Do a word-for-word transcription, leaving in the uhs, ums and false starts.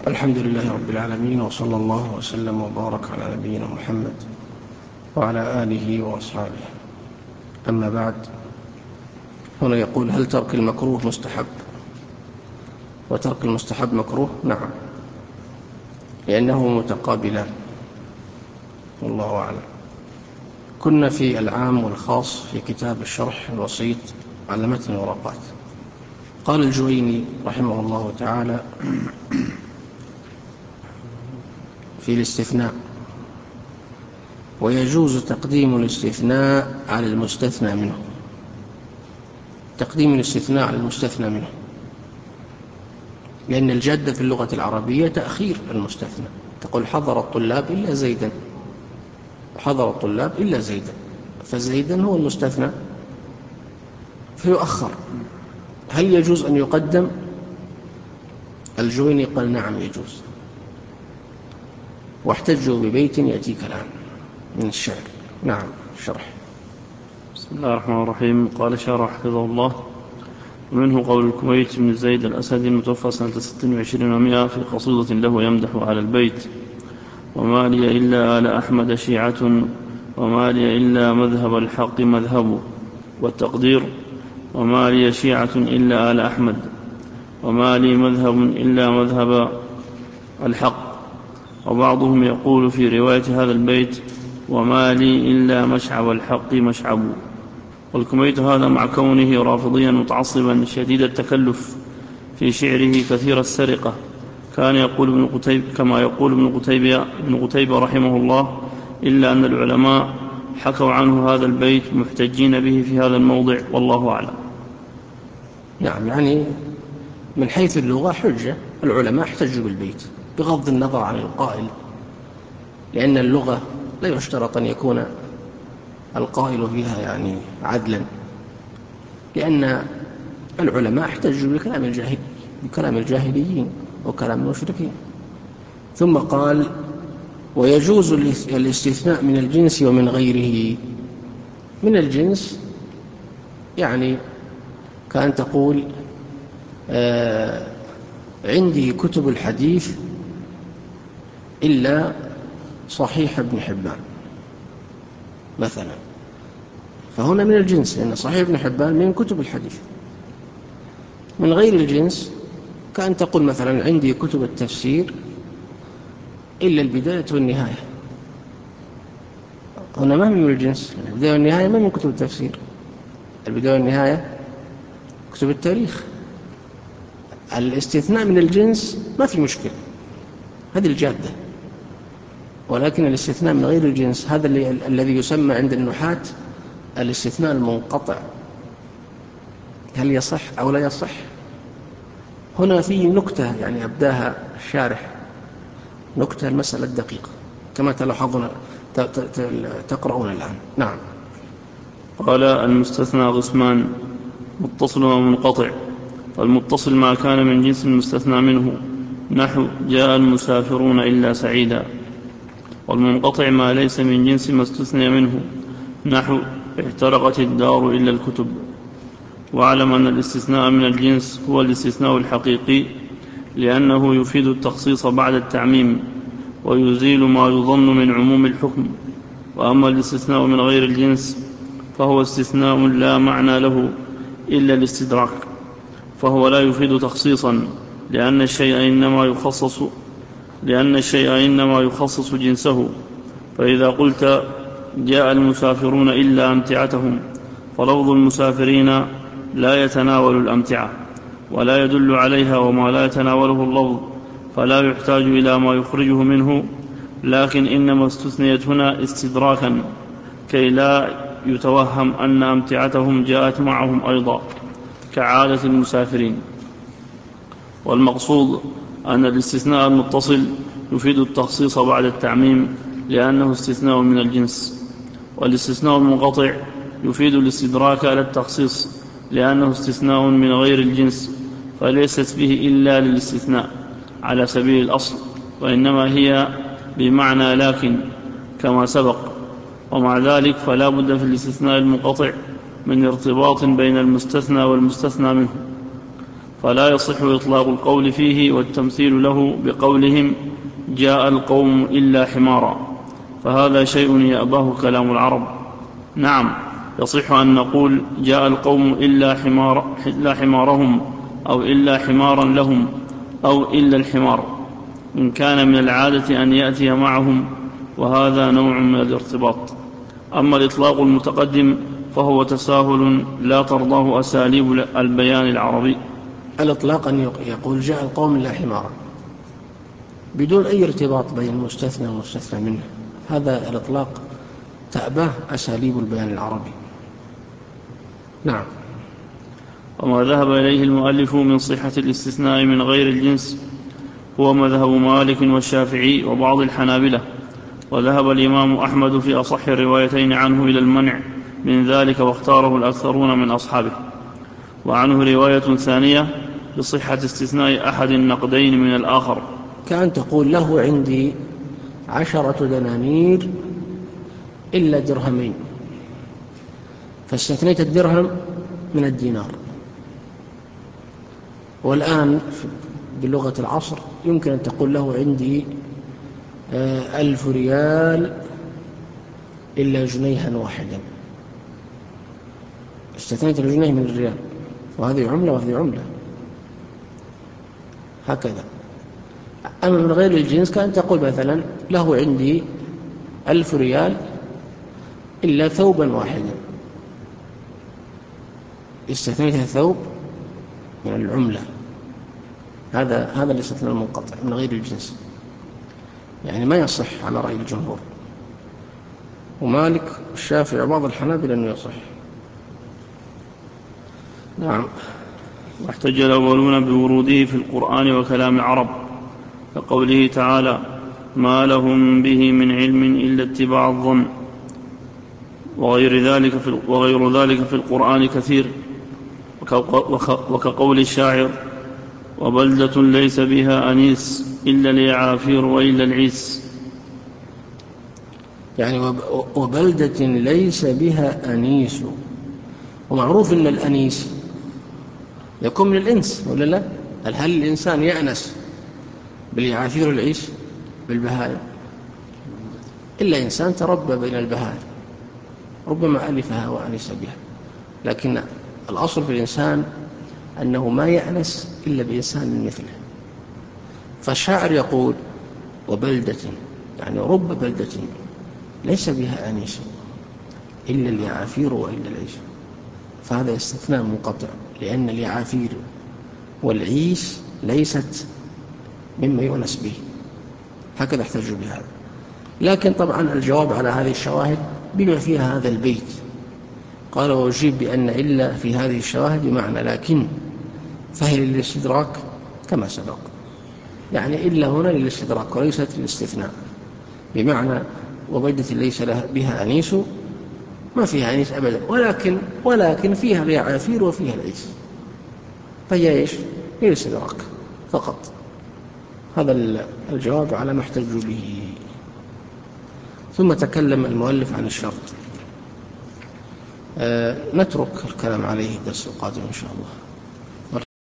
الحمد لله رب العالمين، وصلى الله وسلم وبارك على نبينا محمد وعلى آله وأصحابه. أما بعد، هنا يقول: هل ترك المكروه مستحب؟ وترك المستحب مكروه؟ نعم، لأنه متقابلان، والله أعلم. كنا في العام والخاص في كتاب الشرح الوسيط على متن الورقات. قال الجويني رحمه الله تعالى في الاستثناء: ويجوز تقديم الاستثناء على المستثنى منه. تقديم الاستثناء على المستثنى منه، لأن الجادة في اللغة العربية تأخير المستثنى. تقول: حضر الطلاب إلا زيدا، حضر الطلاب إلا زيدا، فزيدا هو المستثنى فيؤخر. هل يجوز أن يقدم؟ الجويني قال: نعم يجوز، واحتجوا ببيت يأتيك الآن من الشعر. نعم، الشرح. بسم الله الرحمن الرحيم. قال شارح حفظه الله: ومنه قول الكويت بن زيد الأسدي المتوفى سنة ست وعشرين ومائة في قصيدة له يمدح على البيت: وما لي إلا آل أحمد شيعة، وما لي إلا مذهب الحق مذهب. والتقدير: وما لي شيعة إلا آل أحمد، وما لي مذهب إلا مذهب الحق. وبعضهم يقول في رواية هذا البيت: وما لي إلا مشعب الحق مشعب. والكميت هذا مع كونه رافضيا متعصبا شديد التكلف في شعره كثير السرقة، كان يقول ابن قتيب كما يقول ابن قتيبة, ابن قتيبة رحمه الله: إلا أن العلماء حكوا عنه هذا البيت محتجين به في هذا الموضع، والله أعلم. نعم، يعني من حيث اللغة حجة، العلماء احتجوا بالبيت بغض النظر عن القائل، لأن اللغة لا يشترط أن يكون القائل فيها يعني عدلا، لأن العلماء احتجوا بكلام الجاهل بكلام الجاهليين وكلام المشركين. ثم قال: ويجوز الاستثناء من الجنس ومن غيره. من الجنس يعني كأن تقول: آه عندي كتب الحديث إلا صحيح ابن حبان مثلا، فهنا من الجنس، لأن صحيح ابن حبان من كتب الحديث. من غير الجنس كأن تقول مثلا: عندي كتب التفسير إلا البداية والنهاية. هنا ما من الجنس، البداية والنهاية ما من كتب التفسير، البداية والنهاية كتب التاريخ. الاستثناء من الجنس ما في مشكلة، هذه الجادة. ولكن الاستثناء من غير الجنس هذا الذي يسمى عند النحاة الاستثناء المنقطع، هل يصح أو لا يصح؟ هنا في نكتة يعني أبداها الشارح، نكتة المسألة الدقيقة كما تلاحظون تقرؤون الآن. نعم. قال: المستثنى قسمان: متصل ومنقطع. والمتصل ما كان من جنس المستثنى منه، نحو: جاء المسافرون إلا سعيدا. والمنقطع ما ليس من جنس ما استثنى منه، نحو: احترقت الدار إلا الكتب. واعلم أن الاستثناء من الجنس هو الاستثناء الحقيقي، لأنه يفيد التخصيص بعد التعميم، ويزيل ما يظن من عموم الحكم. وأما الاستثناء من غير الجنس فهو استثناء لا معنى له إلا الاستدراك، فهو لا يفيد تخصيصا، لأن الشيء إنما يخصص لأن الشيء إنما يخصص جنسه. فإذا قلت: جاء المسافرون إلا أمتعتهم، فلفظ المسافرين لا يتناول الأمتعة ولا يدل عليها، وما لا يتناوله اللفظ فلا يحتاج إلى ما يخرجه منه، لكن إنما استثنيت هنا استدراكا كي لا يتوهم أن أمتعتهم جاءت معهم أيضا كعادة المسافرين. والمقصود أن الاستثناء المتصل يفيد التخصيص بعد التعميم، لأنه استثناء من الجنس. والاستثناء المنقطع يفيد الاستدراك على التخصيص، لأنه استثناء من غير الجنس، فليست به إلا للاستثناء على سبيل الأصل، وإنما هي بمعنى لكن كما سبق. ومع ذلك فلا بد في الاستثناء المنقطع من ارتباط بين المستثنى والمستثنى منه، فلا يصح إطلاق القول فيه والتمثيل له بقولهم جاء القوم إلا حمارا، فهذا شيء يأباه كلام العرب. نعم يصح أن نقول جاء القوم إلا, حمار إلا حمارهم أو إلا حمارا لهم أو إلا الحمار إن كان من العادة أن يأتي معهم، وهذا نوع من الارتباط. أما الإطلاق المتقدم فهو تساهل لا ترضاه أساليب البيان العربي. الإطلاق أن يقول جاء القوم إلا حمارا بدون أي ارتباط بين المستثنى والمستثنى منه، هذا الإطلاق تأباه أساليب البيان العربي. نعم. وما ذهب إليه المؤلف من صحة الاستثناء من غير الجنس هو مذهب مالك والشافعي وبعض الحنابلة، وذهب الإمام أحمد في أصح الروايتين عنه إلى المنع من ذلك، واختاره الأكثرون من أصحابه. وعنه رواية ثانية بصحة استثناء أحد النقدين من الآخر، كأن تقول له عندي عشرة دنانير إلا درهمين، فاستثنيت الدرهم من الدينار. والآن بلغة العصر يمكن أن تقول له عندي ألف ريال إلا جنيها واحدا، استثنيت الجنيه من الريال، وهذه عملة وهذه عملة، هكذا. أما من غير الجنس كأن تقول مثلا له عندي ألف ريال إلا ثوبا واحدا، استثنيت الثوب من العملة، هذا هذا الاستثناء المنقطع من غير الجنس، يعني ما يصح على رأي الجمهور، ومالك والشافعي وبعض الحنابلة أنه يصح. نعم. واحتج الأولون بوروده في القرآن وكلام العرب، كقوله تعالى ما لهم به من علم إلا اتباع الظن، وغير ذلك في, وغير ذلك في القرآن كثير، وكقول الشاعر وبلدة ليس بها أنيس إلا اليعافير وإلا العيس، يعني وبلدة ليس بها أنيس، ومعروف أن الأنيس يكون من الإنس ولا لا؟ هل الإنسان يأنس باليعافير والعيس بالبهائم؟ إلا إنسان تربى بين البهائم ربما ألفها وأنس بها، لكن الأصل في الإنسان أنه ما يأنس إلا بإنسان مثله. فالشاعر يقول وبلدة، يعني رب بلدة ليس بها أنيس إلا اليعافير وإلا العيس، فهذا استثناء منقطع، لأن اليعافير والعيس ليست مما يؤنس به، هكذا احتجوا بهذا. لكن طبعا الجواب على هذه الشواهد بما فيها هذا البيت، قال وأجيب بأن إلا في هذه الشواهد بمعنى لكن، فهي للاستدراك كما سبق، يعني إلا هنا للاستدراك وليست للاستثناء، بمعنى وبلدة ليس بها أنيس ما فيها أنيس أبدا، ولكن ولكن فيها اليعافير وفيها العيس، فهي إيش؟ هي الاستدراك فقط. هذا الجواب على ما احتجوا به. ثم تكلم المؤلف عن الشرط، أه نترك الكلام عليه الدرس القادم إن شاء الله.